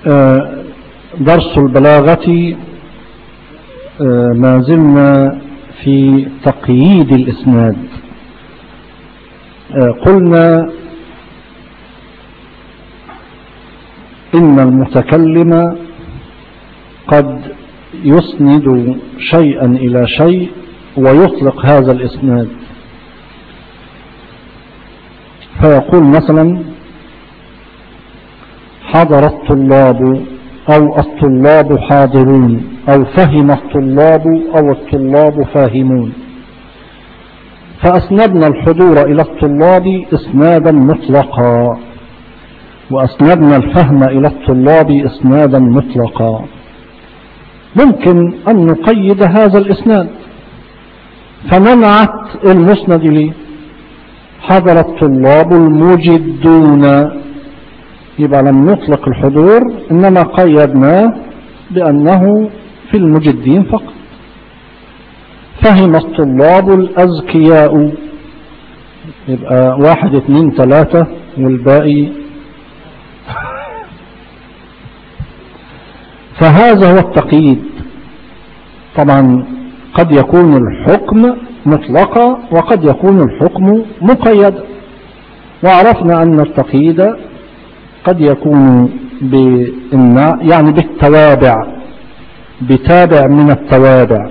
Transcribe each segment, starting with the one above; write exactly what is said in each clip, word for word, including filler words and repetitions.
درس البلاغة ما زلنا في تقييد الإسناد. قلنا إن المتكلم قد يسند شيئا إلى شيء ويطلق هذا الإسناد، فيقول مثلا حضر الطلاب أو الطلاب حاضرون أو فهم الطلاب أو الطلاب فاهمون، فأسندنا الحضور إلى الطلاب إسنادا مطلقا، وأسندنا الفهم إلى الطلاب إسنادا مطلقا. ممكن أن نقيد هذا الإسناد فننعت المسند ليه حضر الطلاب المجدون، يبقى لم نطلق الحضور إنما قيدناه بأنه في المجدين فقط. فهم الطلاب الأذكياء، يبقى واحد اثنين ثلاثة والباقي. فهذا هو التقييد. طبعا قد يكون الحكم مطلقا وقد يكون الحكم مقيدا، وعرفنا أن التقييد قد يكون بالنا يعني بالتوابع، بتابع من التوابع.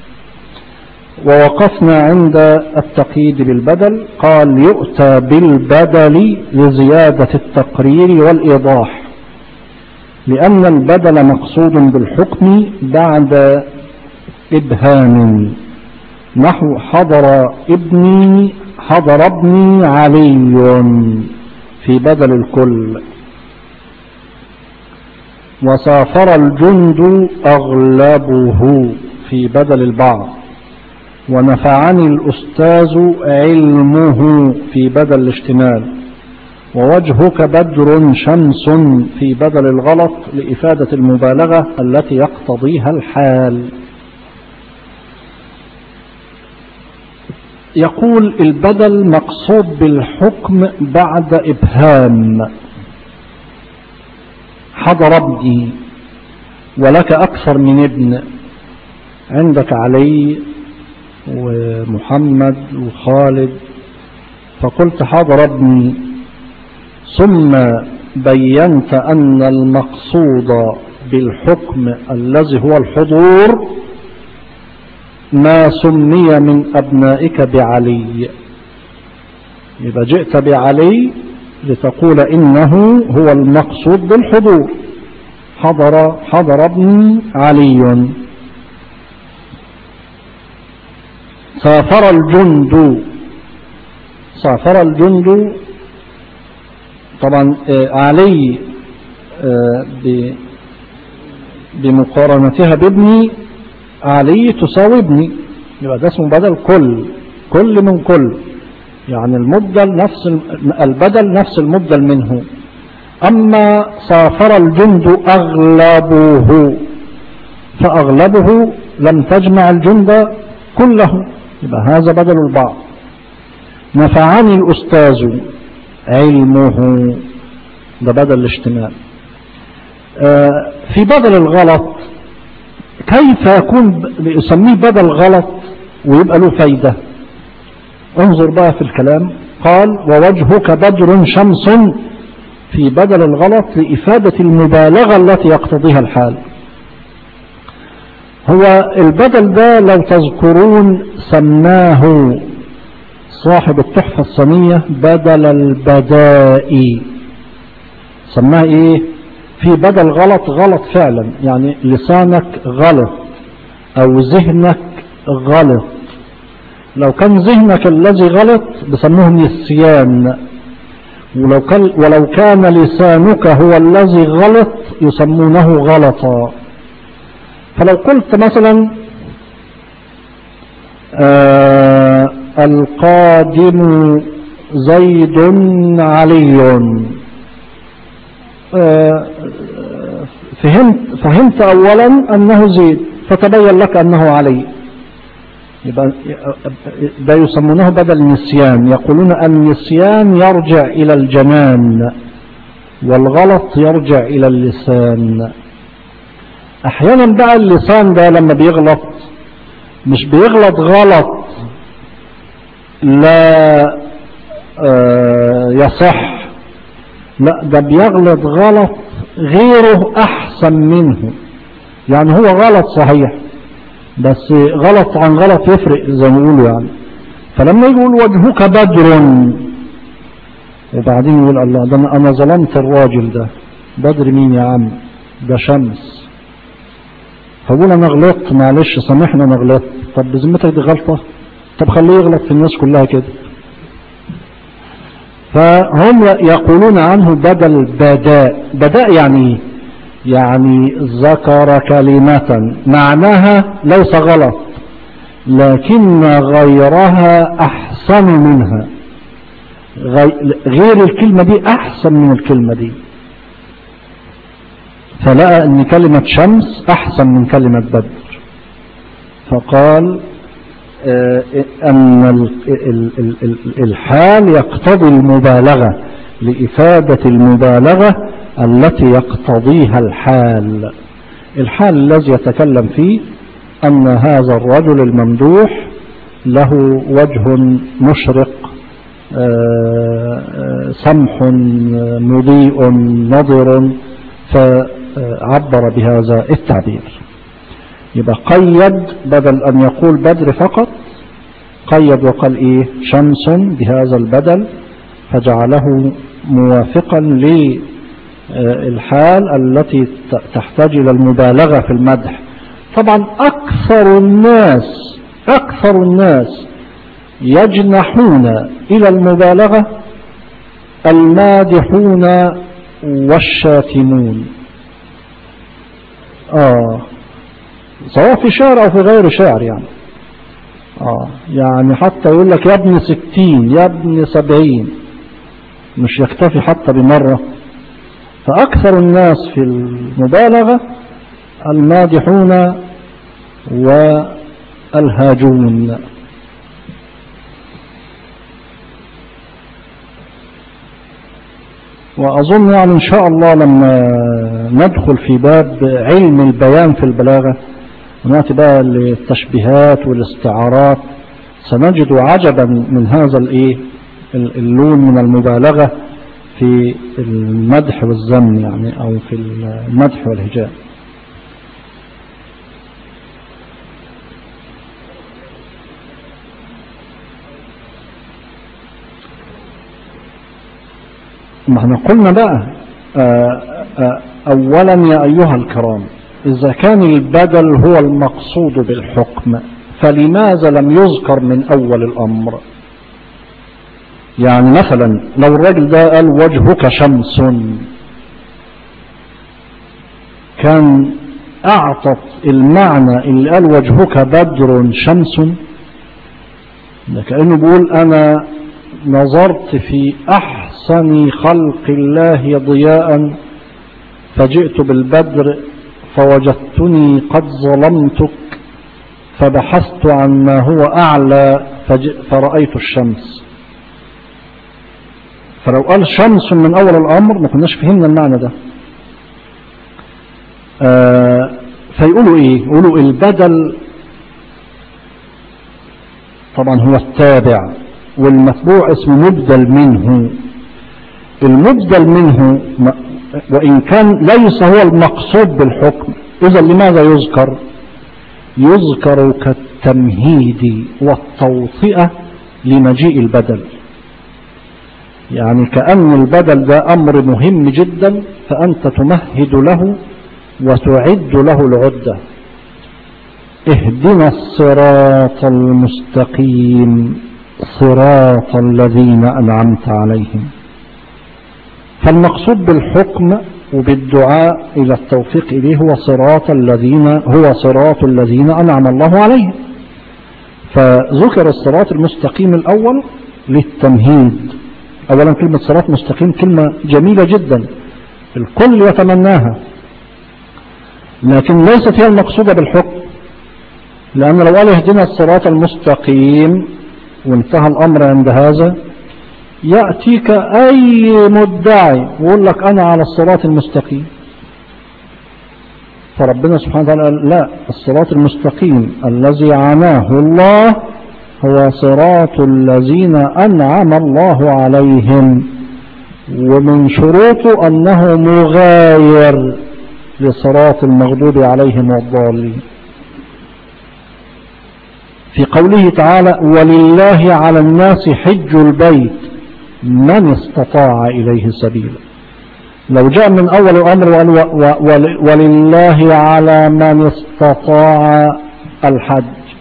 ووقفنا عند التقييد بالبدل، قال يؤتى بالبدل لزيادة التقرير والإيضاح، لأن البدل مقصود بالحكم بعد إبهام، نحو حضر ابني حضر ابني علي في بدل الكل، وسافر الجند أغلبه في بدل البعض، ونفعني الأستاذ علمه في بدل الاشتمال، ووجهك بدر شمس في بدل الغلط لإفادة المبالغة التي يقتضيها الحال. يقول البدل مقصود بالحكم بعد إبهام. حضر ابني ولك أكثر من ابن، عندك علي ومحمد وخالد، فقلت حضر ابني، ثم بينت أن المقصود بالحكم الذي هو الحضور ما سمي من أبنائك بعلي، يبقى جئت بعلي لتقول إنه هو المقصود بالحضور. حضر حضر ابني علي. سافر الجند، سافر الجند طبعا علي بمقارنتها بابني، علي تساوي ابني، يبقى ده اسمه بدل كل، كل من كل، يعني المبدل نفس البدل نفس المبدل منه. أما سافر الجند أغلبه، فأغلبه لم تجمع الجند كله، يبقى هذا بدل البعض. نفعني الأستاذ علمه، ده بدل الاشتمال. آه في بدل الغلط كيف يكون يسميه بدل غلط ويبقى له فايدة؟ انظر بقى في الكلام، قال ووجهك بدر شمس في بدل الغلط لإفادة المبالغة التي يقتضيها الحال. هو البدل ده لو تذكرون سماه صاحب التحفة الصنية بدل البدائي. سماه ايه؟ في بدل غلط، غلط فعلا، يعني لسانك غلط او ذهنك غلط. لو كان ذهنك الذي غلط بسموه نسيان، ولو كان, ولو كان لسانك هو الذي غلط يسمونه غلطا. فلو قلت مثلا آه القادم زيد علي، آه فهمت, فهمت اولا انه زيد فتبين لك انه علي، يبقى ده يسمونه بدل نسيان. يقولون النسيان يرجع الى الجنان، والغلط يرجع إلى اللسان. أحيانا بقى اللسان ده لما بيغلط مش بيغلط غلط لا آه يصح، لا ده بيغلط غلط غيره أحسن منه. يعني هو غلط صحيح بس غلط عن غلط يفرق زي ما يقولوا يعني. فلما يقول وجهك بدر وبعدين يقول الله ده أنا ظلمت الراجل ده، بدر مين يا عم؟ ده شمس. فقول أنا غلطت معلش سامحنا أنا غلطت. طب بذمتك دي غلطة؟ طب خليه يغلط في الناس كلها كده. فهم يقولون عنه بدل بداء. بداء يعني ايه؟ يعني ذكر كلمة معناها ليس غلط لكن غيرها أحسن منها، غير الكلمة دي أحسن من الكلمة دي، فلقى أن كلمة شمس أحسن من كلمة بدر، فقال أن الحال يقتضي المبالغة لإفادة المبالغة التي يقتضيها الحال. الحال الذي يتكلم فيه أن هذا الرجل الممدوح له وجه مشرق سمح مضيء نضر، فعبر بهذا التعبير. يبقى قيد بدل أن يقول بدر فقط، قيد وقال إيه؟ شمس بهذا البدل، فجعله موافقا للحال التي تحتاج إلى المبالغة في المدح. طبعا أكثر الناس أكثر الناس يجنحون إلى المبالغة المادحون والشاتمون، آه سواء في شعر أو في غير شعر يعني. آه يعني حتى يقول لك يا ابن ستين يا ابن سبعين، مش يكتفي حتى بمرة. فأكثر الناس في المبالغة المادحون والهاجون. وأظن يعني إن شاء الله لما ندخل في باب علم البيان في البلاغة ونأتي بقى للتشبيهات والاستعارات سنجد عجبا من هذا الإيه اللون من المبالغة في المدح والذم يعني، أو في المدح والهجاء. ما احنا قلنا بقى آآ آآ أولا يا أيها الكرام، إذا كان البدل هو المقصود بالحكم فلماذا لم يذكر من أول الأمر؟ يعني مثلا لو الراجل ده قال وجهك شمس، كان أعطت المعنى اللي قال وجهك بدر شمس، ده كأنه بيقول أنا نظرت في أحسن خلق الله ضياء فجئت بالبدر فوجدتني قد ظلمتك فبحثت عن ما هو أعلى فرأيت الشمس. فلو قال شمس من أول الأمر ما كناش فهمنا المعنى ده. آه فيقولوا إيه؟ يقولوا البدل طبعا هو التابع، والمتبوع اسمه مبدل منه. المبدل منه وإن كان ليس هو المقصود بالحكم، إذا لماذا يذكر؟ يذكر كالتمهيد والتوطئة لمجيء البدل، يعني كأن البدل ده أمر مهم جدا فأنت تمهد له وتعد له العدة. اهدنا الصراط المستقيم صراط الذين أنعمت عليهم. فالمقصود بالحكم وبالدعاء إلى التوفيق إليه هو صراط الذين هو صراط الذين أنعم الله عليهم. فذكر الصراط المستقيم الأول للتمهيد. أولا كلمة صراط مستقيم كلمة جميلة جدا الكل يتمناها، لكن ليست هي المقصودة بالحكم، لأن لو قال اهدنا الصراط المستقيم وانتهى الأمر عند هذا يأتيك أي مدعي ويقول لك أنا على الصراط المستقيم، فربنا سبحانه وتعالى قال لا، الصراط المستقيم الذي عناه الله هو صراط الذين أنعم الله عليهم، ومن شروطه أنه مغاير لصراط المغضوب عليهم والضالين. في قوله تعالى ولله على الناس حج البيت من استطاع إليه سبيلا، لو جاء من أول الأمر ولله على من استطاع الحج،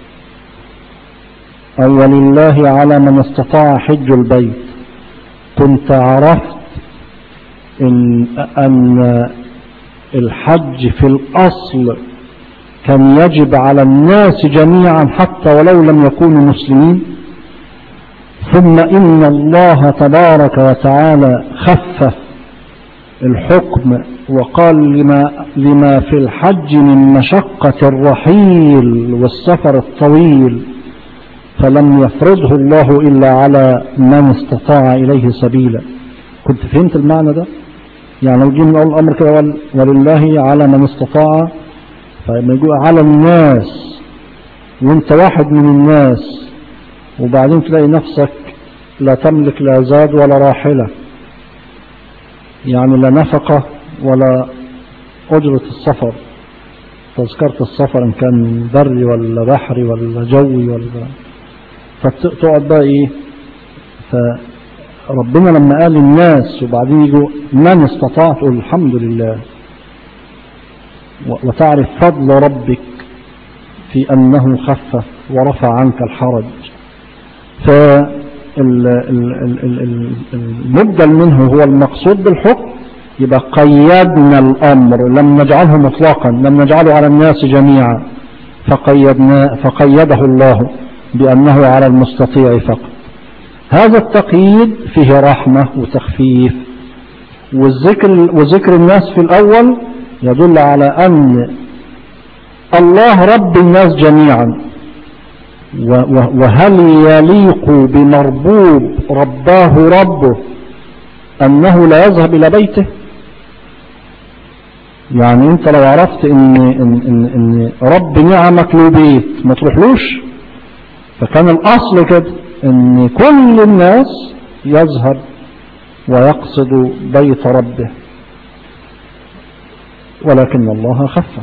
أو ولله على من استطاع حج البيت، كنت عرفت إن, أن الحج في الأصل كان يجب على الناس جميعا حتى ولو لم يكونوا مسلمين، ثم إن الله تبارك وتعالى خفف الحكم وقال لما, لما في الحج من مشقة الرحيل والسفر الطويل، فلم يفرضه الله إلا على من استطاع إليه سبيلا. كنت فهمت المعنى ده؟ يعني لو جينا نقول الأمر كده ولله على من استطاع، فلما يقول على الناس وانت واحد من الناس، وبعدين تلاقي نفسك لا تملك لا زاد ولا راحلة، يعني لا نفقة ولا أجرة السفر، تذكرة السفر إن كان بري ولا بحري ولا جوي ولا، فتقعد بقى إيه. فربنا لما قال الناس وبعدين يجوا من استطاع، تقول الحمد لله، وتعرف فضل ربك في أنه خفف ورفع عنك الحرج. فالمبدل منه هو المقصود بالحكم، يبقى قيدنا الأمر، لم نجعله مطلقا، لم نجعله على الناس جميعا، فقيدنا فقيده الله بأنه على المستطيع فقط. هذا التقييد فيه رحمة وتخفيف، والذكر وذكر الناس في الأول يدل على أن الله رب الناس جميعا، وهل يليق بمربوب رباه ربه أنه لا يذهب إلى بيته؟ يعني أنت لو عرفت إن, إن, إن, إن رب نعمك له بيت ما تروحلوش، فكان الأصل كده إن كل الناس يذهب ويقصد بيت ربه، ولكن الله خفف.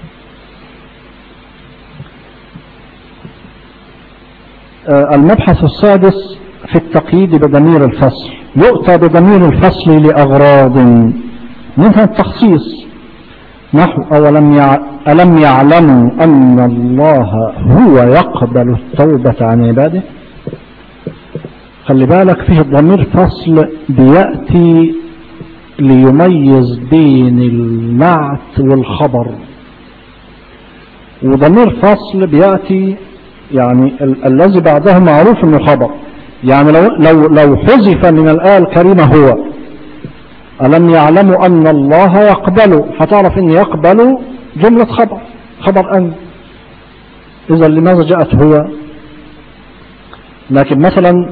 المبحث السادس في التقييد بضمير الفصل. يؤتى بضمير الفصل لأغراض منها التخصيص، نحو أولم ألم يعلموا أن الله هو يقبل التوبة عن عباده. خلي بالك فيه ضمير فصل بيأتي ليميز بين النعت والخبر، وضمير فصل بيأتي يعني ال الذي بعده معروف انه خبر. يعني لو لو لو حذف من الآية الكريمة هو ألم يعلموا أن الله يقبل، هتعرف ان يقبل جملة خبر، خبر أن. إذا لماذا جاءت هو؟ لكن مثلا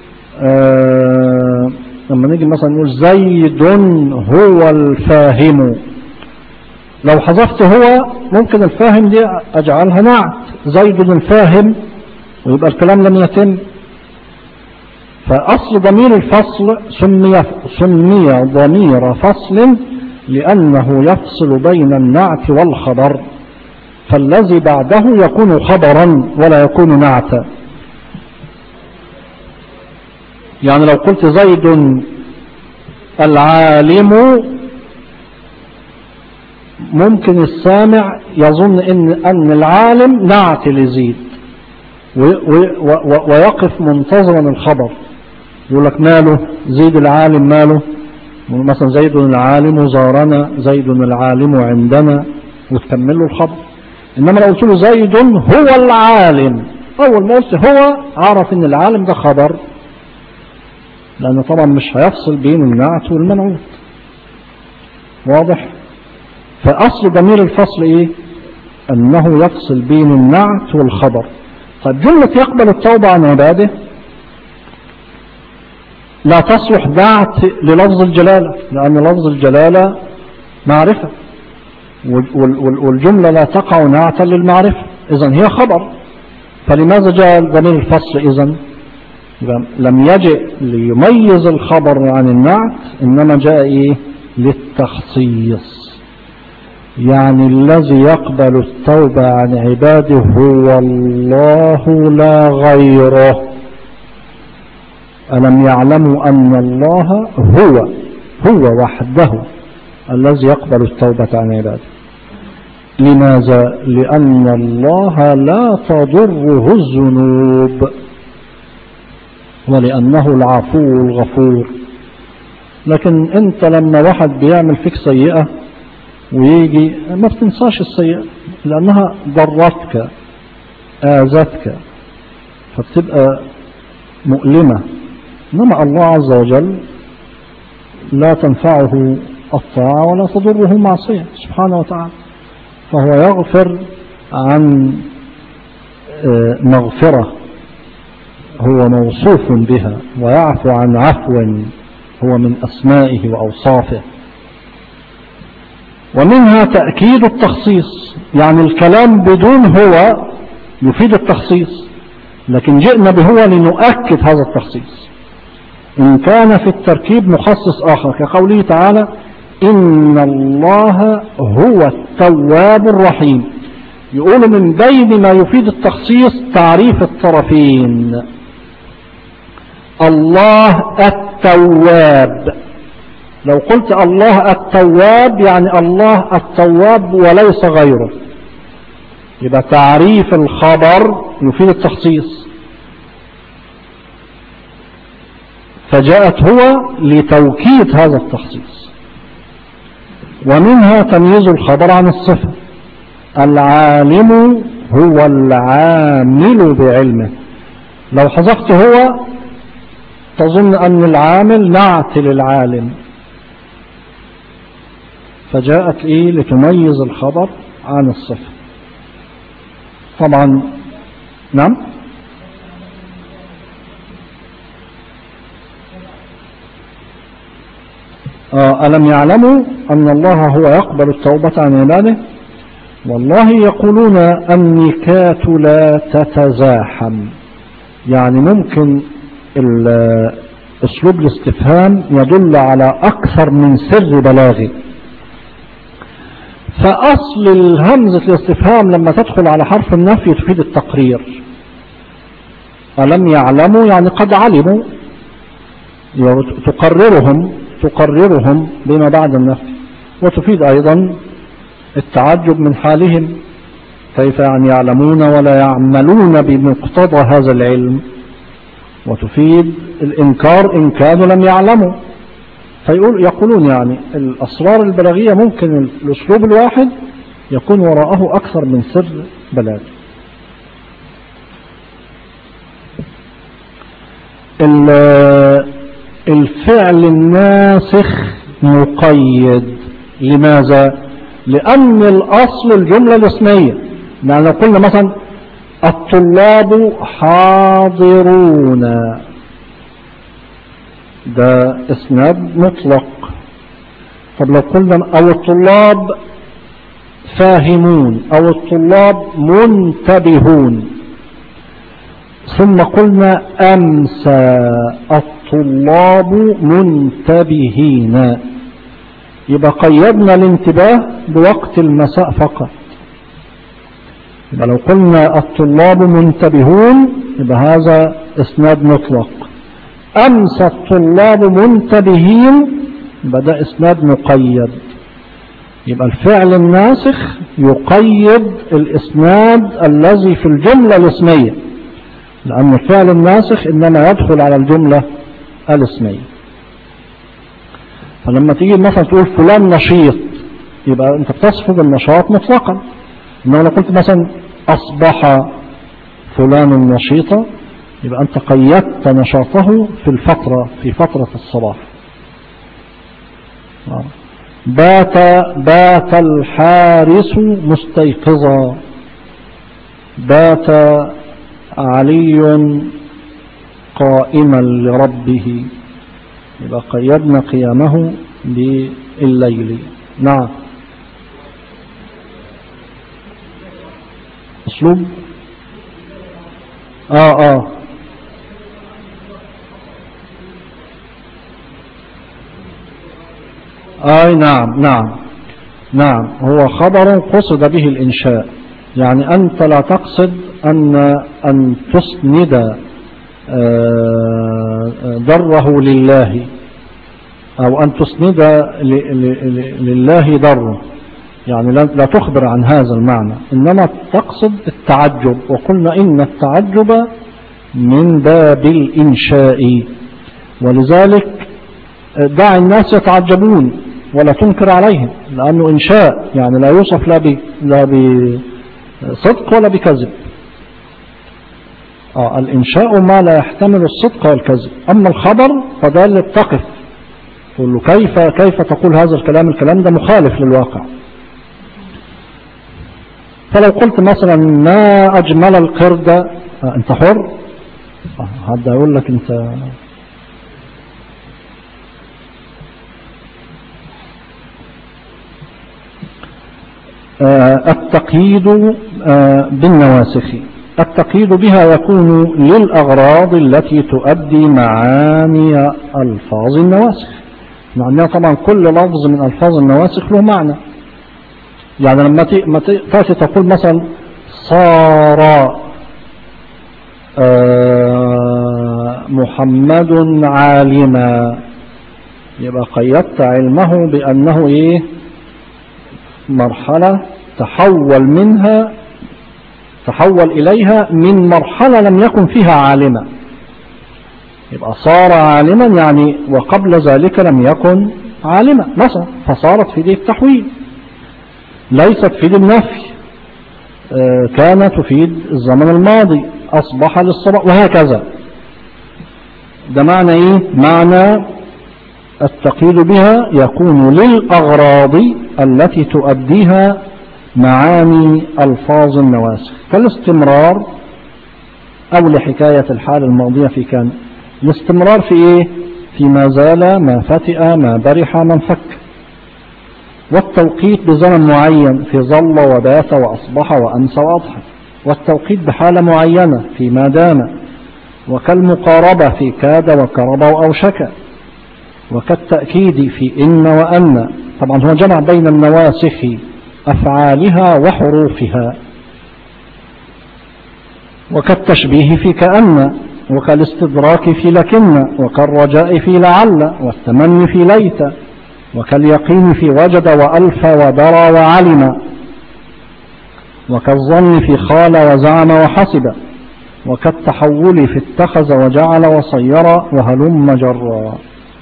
آه لما نيجي مثلا نقول زيد هو الفاهم، لو حذفت هو ممكن الفاهم دي أجعلها نعت، زيد الفاهم، ويبقى الكلام لم يتم. فأصل ضمير الفصل سمي, سمي ضمير فصل لأنه يفصل بين النعت والخبر، فالذي بعده يكون خبرا ولا يكون نعتا. يعني لو قلت زيد العالم، ممكن السامع يظن إن, أن العالم نعت لزيد ويقف منتظرا الخبر، يقول لك ماله زيد العالم، ماله مثلا زيد العالم زارنا، زيد العالم عندنا، وتكمل له الخبر. إنما لو قلت له زيد هو العالم، أول ما قلت هو عرف إن العالم ده خبر، لأنه طبعا مش هيفصل بين النعت والمنعوت. واضح؟ فأصل ضمير الفصل إيه؟ أنه يفصل بين النعت والخبر. طيب جملة يقبل التوبة عن عباده، لا تصلح نعت للفظ الجلالة، لأن لفظ الجلالة معرفة، والجملة لا تقع نعتا للمعرفة، إذن هي خبر. فلماذا جاء ضمير الفصل؟ إذن لم يجئ ليميز الخبر عن النعت، إنما جاء إيه؟ للتخصيص. يعني الذي يقبل التوبة عن عباده هو الله لا غيره. ألم يعلموا أن الله هو هو وحده الذي يقبل التوبة عن عباده. لماذا؟ لأن الله لا تضره الذنوب، ولأنه العفو الغفور. لكن أنت لما واحد بيعمل فيك سيئة ويجي ما بتنساش السيئة لأنها ضرتك آذتك فبتبقى مؤلمة، إنما الله عز وجل لا تنفعه الطاعة ولا تضره معصية سبحانه وتعالى، فهو يغفر عن مغفرة هو موصوف بها، ويعفو عن عفو هو من أسمائه وأوصافه. ومنها تأكيد التخصيص، يعني الكلام بدون هو يفيد التخصيص، لكن جئنا بهو لنؤكد هذا التخصيص. إن كان في التركيب مخصص آخر كقوله تعالى إن الله هو التواب الرحيم، يقول من بين ما يفيد التخصيص تعريف الطرفين. الله التواب، لو قلت الله التواب يعني الله التواب وليس غيره، يبقى تعريف الخبر يفيد التخصيص، فجاءت هو لتوكيد هذا التخصيص. ومنها تمييز الخبر عن الصفة. العالم هو العامل بعلمه، لو حذفت هو تظن أن العامل نعت للعالم، فجاءت إيه لتميز الخبر عن الصفة. طبعا نعم آه ألم يعلموا أن الله هو يقبل التوبة عن عباده. والله يقولون النكات لا تتزاحم، يعني ممكن أسلوب الاستفهام يدل على أكثر من سر بلاغي، فأصل الهمزة الاستفهام لما تدخل على حرف النفي تفيد التقرير. ألم يعلموا يعني قد علموا، تقررهم تقررهم بما بعد النفي، وتفيد أيضا التعجب من حالهم، كيف يعني يعلمون ولا يعملون بمقتضى هذا العلم، وتفيد الإنكار إن كانوا لم يعلموا. فيقول يقولون يعني الأسرار البلاغية ممكن الأسلوب الواحد يكون وراءه أكثر من سر بلاغي. الفعل الناسخ مقيد، لماذا؟ لأن الأصل الجملة الاسمية، يعني لو قلنا مثلا الطلاب حاضرون ده اسناد مطلق. طب لو قلنا او الطلاب فاهمون او الطلاب منتبهون، ثم قلنا امسى الطلاب منتبهين، يبقى قيدنا الانتباه بوقت المساء فقط. يبقى لو قلنا الطلاب منتبهون يبقى هذا اسناد مطلق. أمسى الطلاب منتبهين يبقى ده اسناد مقيد. يبقى الفعل الناسخ يقيد الاسناد الذي في الجملة الاسمية، لأن الفعل الناسخ إنما يدخل على الجملة الاسمية. فلما تيجي مثلا تقول فلان نشيط يبقى أنت بتصف بالنشاط مطلقا، إنما لو قلت مثلا أصبح فلان نشيطا يبقى أنت قيدت نشاطه في الفترة في فترة الصباح. بات بات الحارس مستيقظا، بات علي قائما لربه. يبقى قيدنا قيامه بالليل. نعم. أسلوب آه آه آه نعم نعم نعم هو خبر قصد به الإنشاء، يعني أنت لا تقصد أن أن تسند ضره لله، أو أن تسند لله ضره، يعني لا تخبر عن هذا المعنى، إنما تقصد التعجب. وقلنا إن التعجب من باب الإنشاء، ولذلك دع الناس يتعجبون ولا تنكر عليهم، لأنه إنشاء يعني لا يوصف لا بصدق ولا بكذب. آه الإنشاء ما لا يحتمل الصدق والكذب، أما الخبر فده اللي بتقف تقول له كيف كيف تقول هذا الكلام، الكلام ده مخالف للواقع. فلو قلت مثلا ما أجمل القرد، آه أنت حر، آه هذا يقول لك أنت آه التقييد آه بالنواسخ. التقييد بها يكون للأغراض التي تؤدي معاني ألفاظ النواسخ، معناها طبعا كل لفظ من ألفاظ النواسخ له معنى. يعني لما تأتي تقول مثلا صار محمد عالما، يبقى قيدت علمه بأنه إيه؟ مرحلة تحول منها تحول إليها من مرحلة لم يكن فيها عالما، يبقى صار عالما يعني وقبل ذلك لم يكن عالما مثلا، فصارت في دي التحويل، ليست في دي النفي، آه كان تفيد الزمن الماضي، أصبح للصباح، وهكذا. ده معنى إيه؟ معنى التقييد بها يكون للأغراض التي تؤديها معاني ألفاظ النواسخ، كالاستمرار أو لحكاية الحال الماضية في كان. الاستمرار في إيه؟ في ما زال، ما فتئ، ما برح، ما انفك. والتوقيت بزمن معين في ظل وبات وأصبح وأمسى وأضحى. والتوقيت بحالة معينة في ما دام، وكالمقاربة في كاد وكرب وأوشك. وكالتأكيد في إن وأن، طبعا هو جمع بين النواسخ أفعالها وحروفها. وكالتشبيه في كأن، وكالاستدراك في لكن، وكالرجاء في لعل، والتمني في ليت، وكاليقين في وجد وألف ودرى وعلم، وكالظن في خال وزعم وحسب، وكالتحول في اتخذ وجعل وصير وهلم جرا.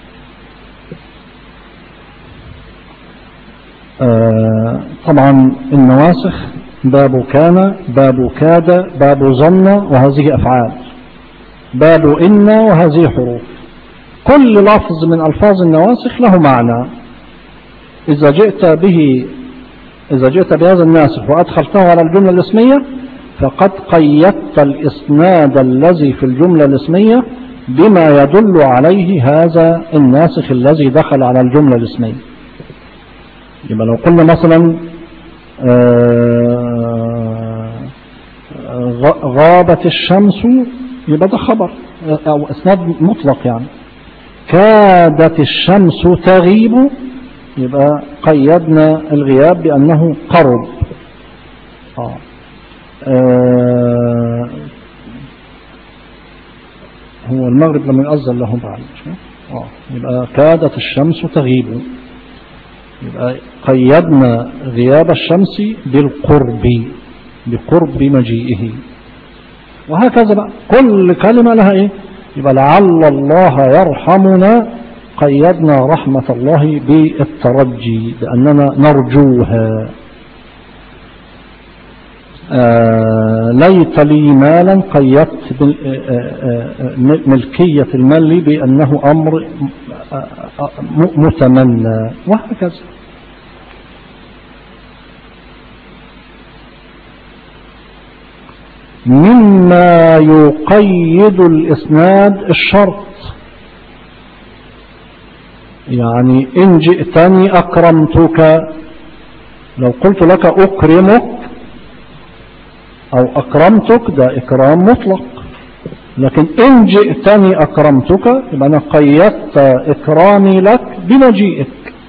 آه طبعا النواسخ باب كان، باب كاد، باب ظن، وهذه أفعال، باب إن، وهذه حروف. كل لفظ من ألفاظ النواسخ له معنى. إذا جئت به إذا جئت بهذا الناسخ وأدخلته على الجملة الاسمية فقد قيدت الإسناد الذي في الجملة الاسمية بما يدل عليه هذا الناسخ الذي دخل على الجملة الاسمية. يبقى لو قلنا مثلا غابت الشمس، يبقى ده خبر أو إسناد مطلق. يعني كادت الشمس تغيب، يبقى قيدنا الغياب بأنه قرب. آه. آه. هو المغرب لما يؤذن له بعد، آه. يبقى كادت الشمس تغيب، يبقى قيدنا غياب الشمس بالقرب، بقرب مجيئه. وهكذا بقى كل كلمة لها إيه؟ يبقى لعل الله يرحمنا، قيدنا رحمة الله بالترجي، بأننا نرجوها. آه ليت لي مالا، قيدت ملكية المال بأنه أمر متمنى، وهكذا. مما يقيد الإسناد الشرط، يعني إن جئتني أكرمتك، لو قلت لك أكرمك أو أكرمتك ده إكرام مطلق، لكن إن جئتني أكرمتك يبقى أنا قيدت إكرامي لك بمجيئك.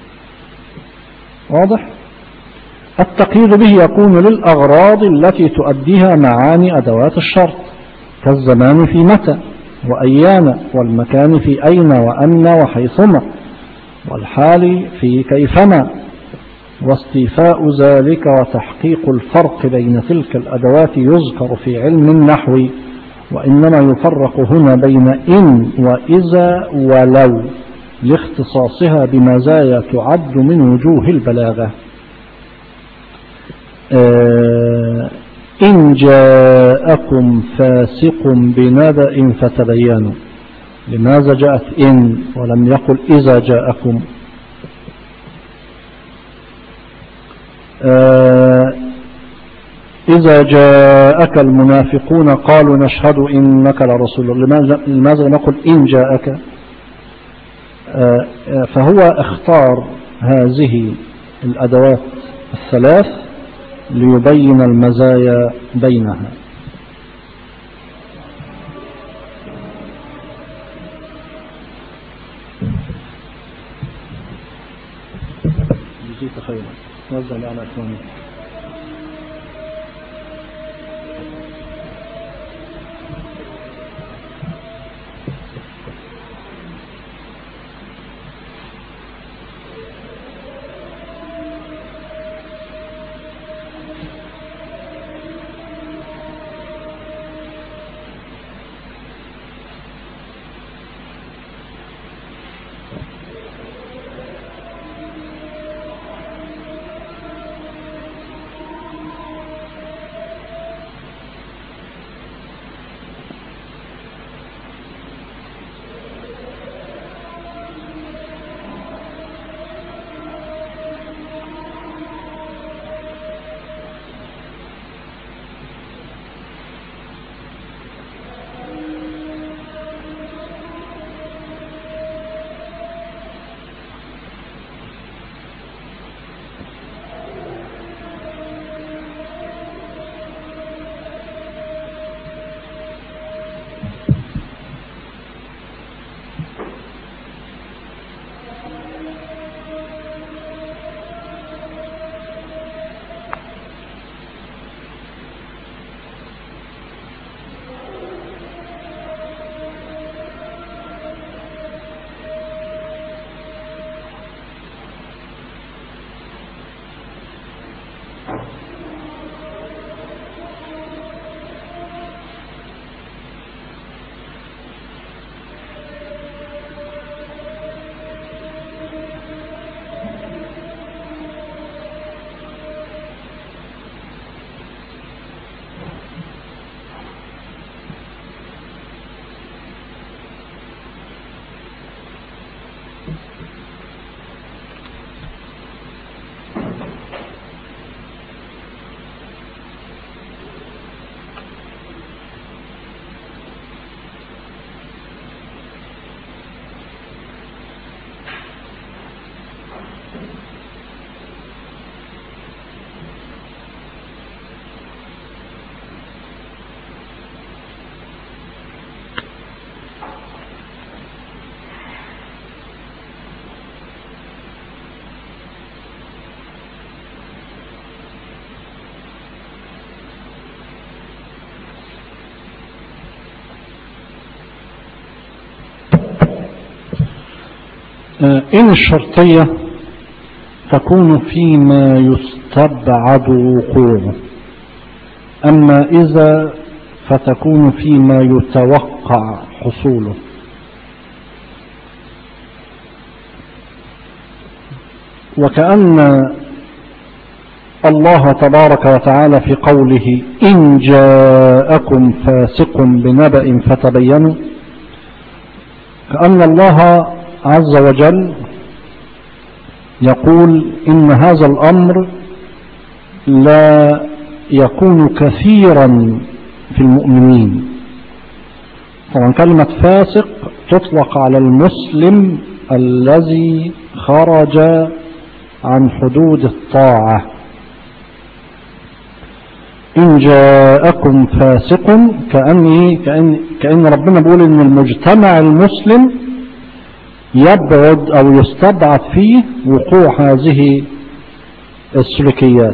واضح؟ التقييد به يكون للأغراض التي تؤديها معاني أدوات الشرط، كالزمان في متى وأيان، والمكان في أين وأن وحيثما، والحال في كيفما، واستيفاء ذلك وتحقيق الفرق بين تلك الأدوات يذكر في علم النحو، وإنما يفرق هنا بين إن وإذا ولو لاختصاصها بمزايا تعد من وجوه البلاغة. آه إن جاءكم فاسق بنبأ فتبينوا، لماذا جاءت إن ولم يقل إذا جاءكم؟ آه إذا جاءك المنافقون قالوا نشهد إنك لرسول الله، لماذا نقول إن جاءك؟ آه فهو اختار هذه الأدوات الثلاث ليبين المزايا بينها. جزيت خيرا. وزع لي على إخواني. إن الشرطية تكون فيما يستبعد وقوعه، أما إذا فتكون فيما يتوقع حصوله. وكأن الله تبارك وتعالى في قوله إن جاءكم فاسق بنبأ فتبينوا، كأن الله عز وجل يقول إن هذا الأمر لا يكون كثيرا في المؤمنين. طبعا كلمة فاسق تطلق على المسلم الذي خرج عن حدود الطاعة. إن جاءكم فاسق، كأن, كأن, كأن ربنا بيقول إن المجتمع المسلم يبعد أو يستبعد فيه وقوع هذه السلوكيات.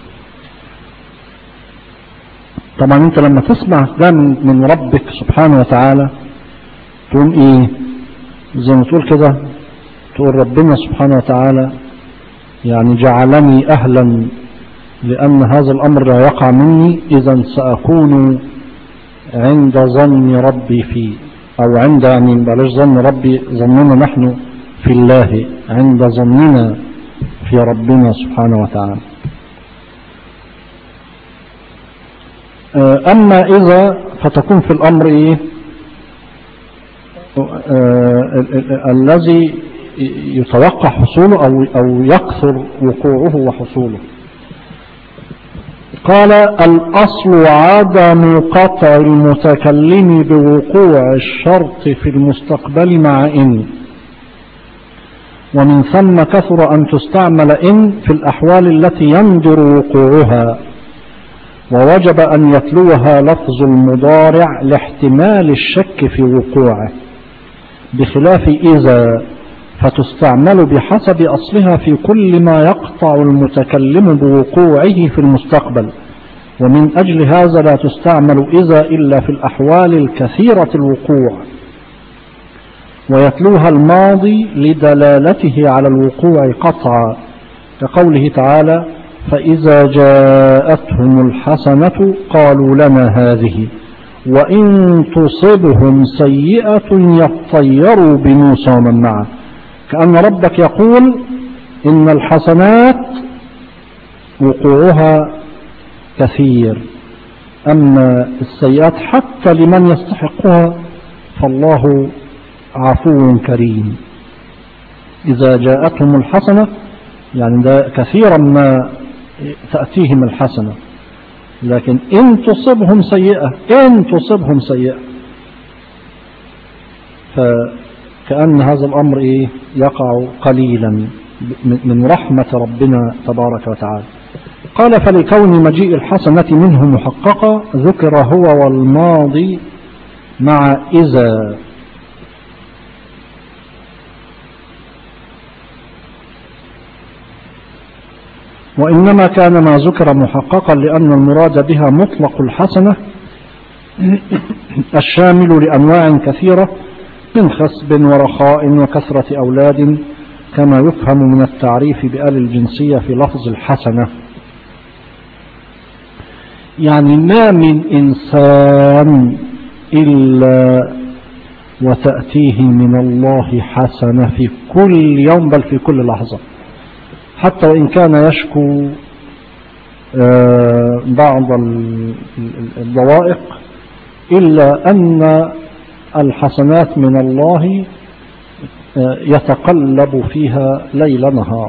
طبعا أنت لما تسمع ده من ربك سبحانه وتعالى تقوم إيه؟ زي ما تقول كده، تقول ربنا سبحانه وتعالى يعني جعلني أهلا لأن هذا الأمر لا يقع مني، إذا سأكون عند ظن ربي فيه، أو عند يعني بلاش ظن ربي، ظننا نحن في الله، عند ظننا في ربنا سبحانه وتعالى. أما إذا فتكون في الأمر إيه؟ الذي يتوقع حصوله أو أو يكثر وقوعه وحصوله. قال الأصل عدم قطع المتكلم بوقوع الشرط في المستقبل مع إن، ومن ثم كثر أن تستعمل إن في الأحوال التي يندر وقوعها، ووجب أن يتلوها لفظ المضارع لاحتمال الشك في وقوعه، بخلاف إذا فتستعمل بحسب أصلها في كل ما يقطع المتكلم بوقوعه في المستقبل، ومن أجل هذا لا تستعمل إذا إلا في الأحوال الكثيرة الوقوع، ويتلوها الماضي لدلالته على الوقوع قطعا، كقوله تعالى فإذا جاءتهم الحسنة قالوا لنا هذه وإن تصبهم سيئة يطيروا بموسى ومن معه، كأن ربك يقول إن الحسنات وقوعها كثير، أما السيئات حتى لمن يستحقها فالله عفو كريم. إذا جاءتهم الحسنة يعني ده كثيرا ما تأتيهم الحسنة، لكن إن تصبهم سيئة إن تصبهم سيئة فكأن هذا الأمر إيه يقع قليلا من رحمة ربنا تبارك وتعالى. قال فلكون مجيء الحسنة منه محققة ذكر هو والماضي مع إذا، وإنما كان ما ذكر محققا لأن المراد بها مطلق الحسنة الشامل لأنواع كثيرة من خسب ورخاء وكثرة أولاد، كما يفهم من التعريف بآل الجنسية في لفظ الحسنة. يعني ما من إنسان إلا وتأتيه من الله حسنة في كل يوم بل في كل لحظة، حتى وإن كان يشكو بعض الضوائق إلا أن الحسنات من الله يتقلب فيها ليل نهار.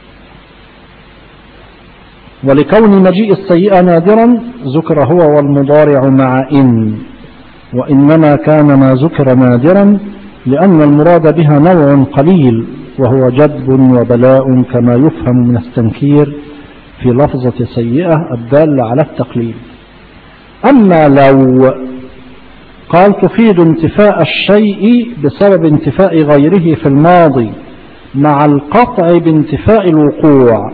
ولكون مجيء السيئة نادرا ذكر هو والمضارع مع إن، وإنما كان ما ذكر نادرا لأن المراد بها نوع قليل وهو جدب وبلاء، كما يفهم من التنكير في لفظة سيئة الدالة على التقليل. أما لو قال تفيد انتفاء الشيء بسبب انتفاء غيره في الماضي مع القطع بانتفاء الوقوع،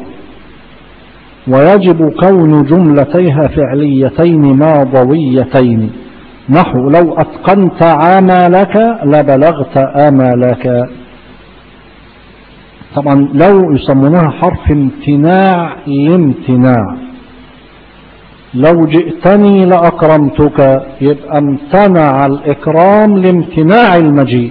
ويجب كون جملتيها فعليتين ماضويتين، نحو لو أتقنت عملك لبلغت آمالك. طبعا لو يسمونها حرف امتناع لامتناع، لو جئتني لأكرمتك يبقى امتنع الإكرام لامتناع المجيء.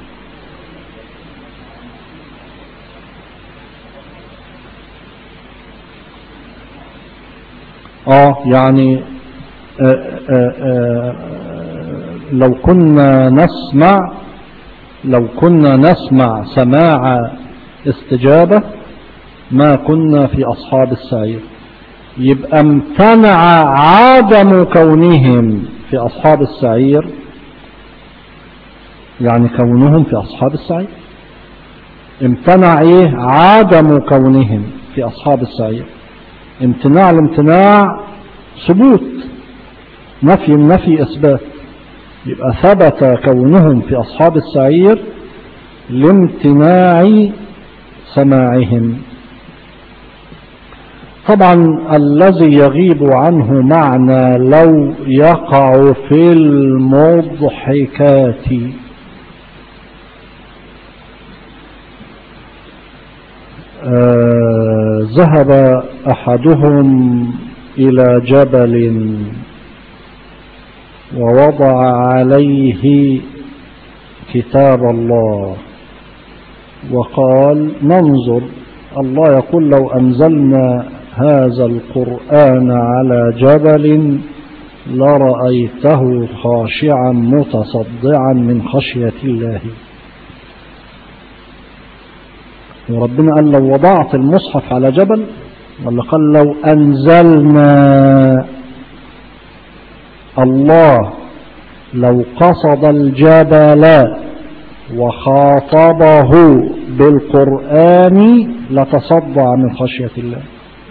اه يعني آآ آآ لو كنا نسمع لو كنا نسمع سماع استجابة ما كنا في أصحاب السعير، يبقى امتنع عدم كونهم في أصحاب السعير، يعني كونهم في أصحاب السعير. امتنع ايه؟ عدم كونهم في اصحاب السعير. امتناع الامتناع ثبوت، نفي النفي اثبات، يبقى ثبت كونهم في اصحاب السعير لامتناع سماعهم. طبعا الذي يغيب عنه معنى لو يقع في المضحكات. آه ذهب أحدهم إلى جبل ووضع عليه كتاب الله وقال ننظر، الله يقول لو أنزلنا هذا القرآن على جبل لرأيته خاشعا متصدعا من خشية الله. وربنا قال لو وضعت المصحف على جبل، ولا قال لو أنزلنا؟ الله لو قصد الجبل وخاطبه بالقرآن لتصدع من خشية الله،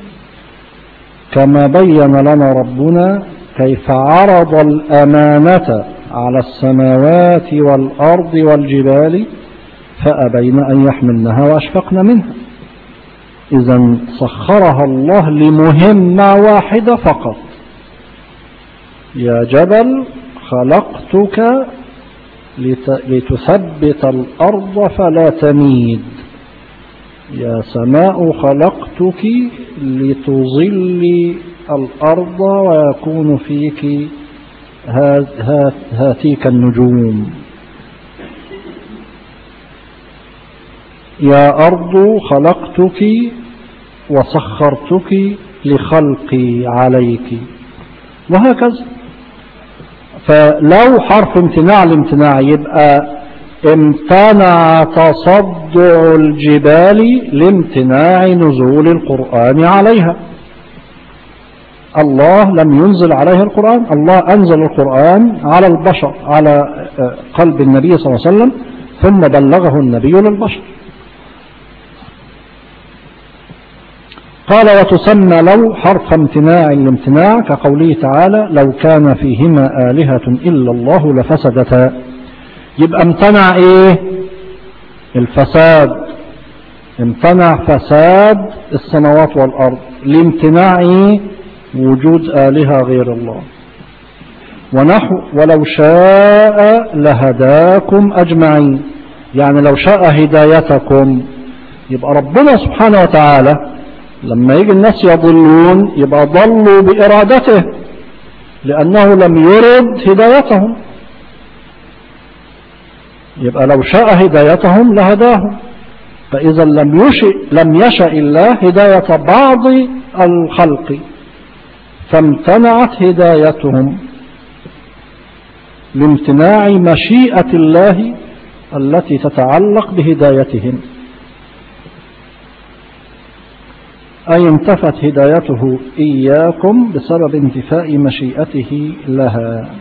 كما بين لنا ربنا كيف عرض الأمانة على السماوات والأرض والجبال فأبين أن يحملنها وأشفقن منها. إذا سخرها الله لمهمة واحدة فقط. يا جبل خلقتك لتثبت الأرض فلا تميد، يا سماء خلقتك لتظلي الأرض ويكون فيك هاتيك النجوم. يا أرض خلقتك وسخرتك لخلقي عليك، وهكذا. فلو حرف امتناع الامتناع يبقى امتنع تصدع الجبال لامتناع نزول القرآن عليها. الله لم ينزل عليها القرآن، الله أنزل القرآن على البشر، على قلب النبي صلى الله عليه وسلم، ثم بلغه النبي للبشر. قال وتسمى لو حرف امتناع الامتناع كقوله تعالى لو كان فيهما آلهة إلا الله لفسدتا. يبقى امتنع ايه؟ الفساد، امتنع فساد السماوات والأرض لامتناع ايه؟ وجود آلهة غير الله. ونحو ولو شاء لهداكم أجمعين، يعني لو شاء هدايتكم. يبقى ربنا سبحانه وتعالى لما يجي الناس يضلون يبقى ضلوا بإرادته، لأنه لم يرد هدايتهم. يبقى لو شاء هدايتهم لهداهم. فإذا لم يشئ لم يشأ الله هداية بعض الخلق فامتنعت هدايتهم لامتناع مشيئة الله التي تتعلق بهدايتهم، أي انتفت هدايته إياكم بسبب انتفاء مشيئته لها.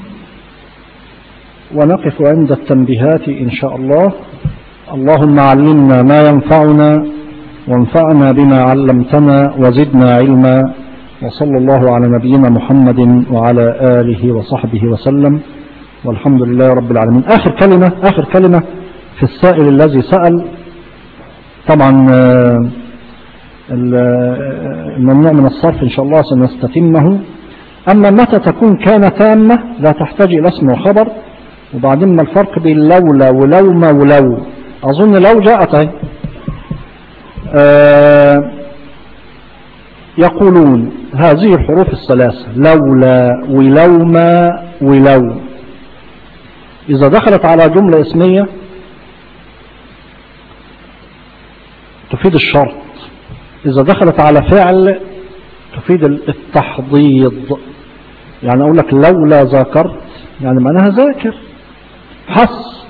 ونقف عند التنبيهات إن شاء الله. اللهم علمنا ما ينفعنا وانفعنا بما علمتنا وزدنا علما، وصلى الله على نبينا محمد وعلى آله وصحبه وسلم، والحمد لله رب العالمين. آخر كلمة آخر كلمة في السائل الذي سأل. طبعا الممنوع من الصرف إن شاء الله سنستتمه. أما متى تكون كان تامة لا تحتاج إلى اسم وخبر. وبعدين ما الفرق بين لولا ولوما ولو؟ أظن لو جاءت آه يقولون هذه الحروف الثلاثة لولا ولوما ولو إذا دخلت على جملة اسمية تفيد الشرط، إذا دخلت على فعل تفيد التحضيض. يعني أقول لك لولا ذاكرت يعني معناها ذاكر حس.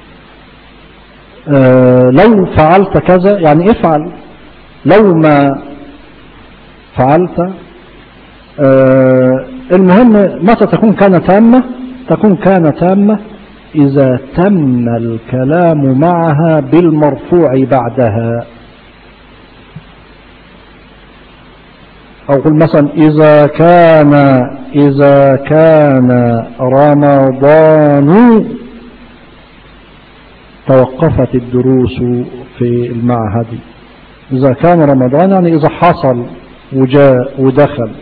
آه لو فعلت كذا يعني افعل. لو ما فعلت آه المهم متى تكون كان تامة؟ تكون كان تامة إذا تم الكلام معها بالمرفوع بعدها. أو قل مثلا إذا كان إذا كان رمضان توقفت الدروس في المعهد. إذا كان رمضان يعني إذا حصل وجاء ودخل.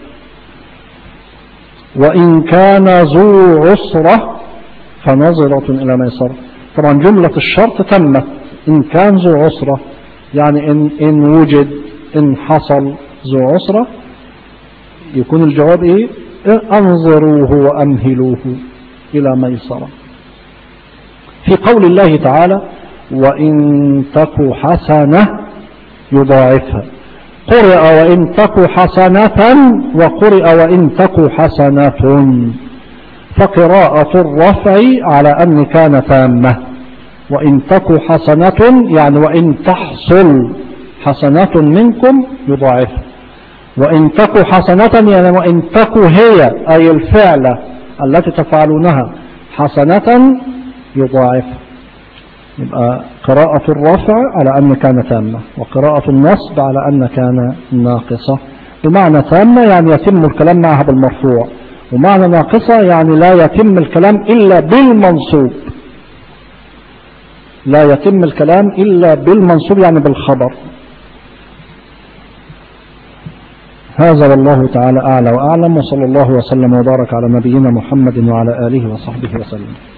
وإن كان ذو عسرة فنظرة إلى ميسرة. طبعا جملة الشرط تمت. إن كان ذو عسرة يعني إن, إن وجد إن حصل ذو عسرة يكون الجواب إيه؟ أنظروه وأمهلوه إلى ميسرة. في قول الله تعالى وإن تك حسنة يضاعفها، قرئ وإن تك حسنة وقرئ وإن تك حسنة، فقراءة الرفع على أن كان تامة. وإن تك حسنة يعني وإن تحصل حسنة منكم يضاعفها. وإن تك حسنة يعني وإن تك هي أي الفعلة التي تفعلونها حسنة يضاعفها. يبقى قراءة الرفع على أن كان تامة، وقراءة النصب على أن كان ناقصة. بمعنى تامة يعني يتم الكلام معها بالمرفوع، ومعنى ناقصة يعني لا يتم الكلام إلا بالمنصوب. لا يتم الكلام إلا بالمنصوب يعني بالخبر. هذا والله تعالى أعلى وأعلم، وصلى الله وسلم وبارك على نبينا محمد وعلى آله وصحبه وسلم.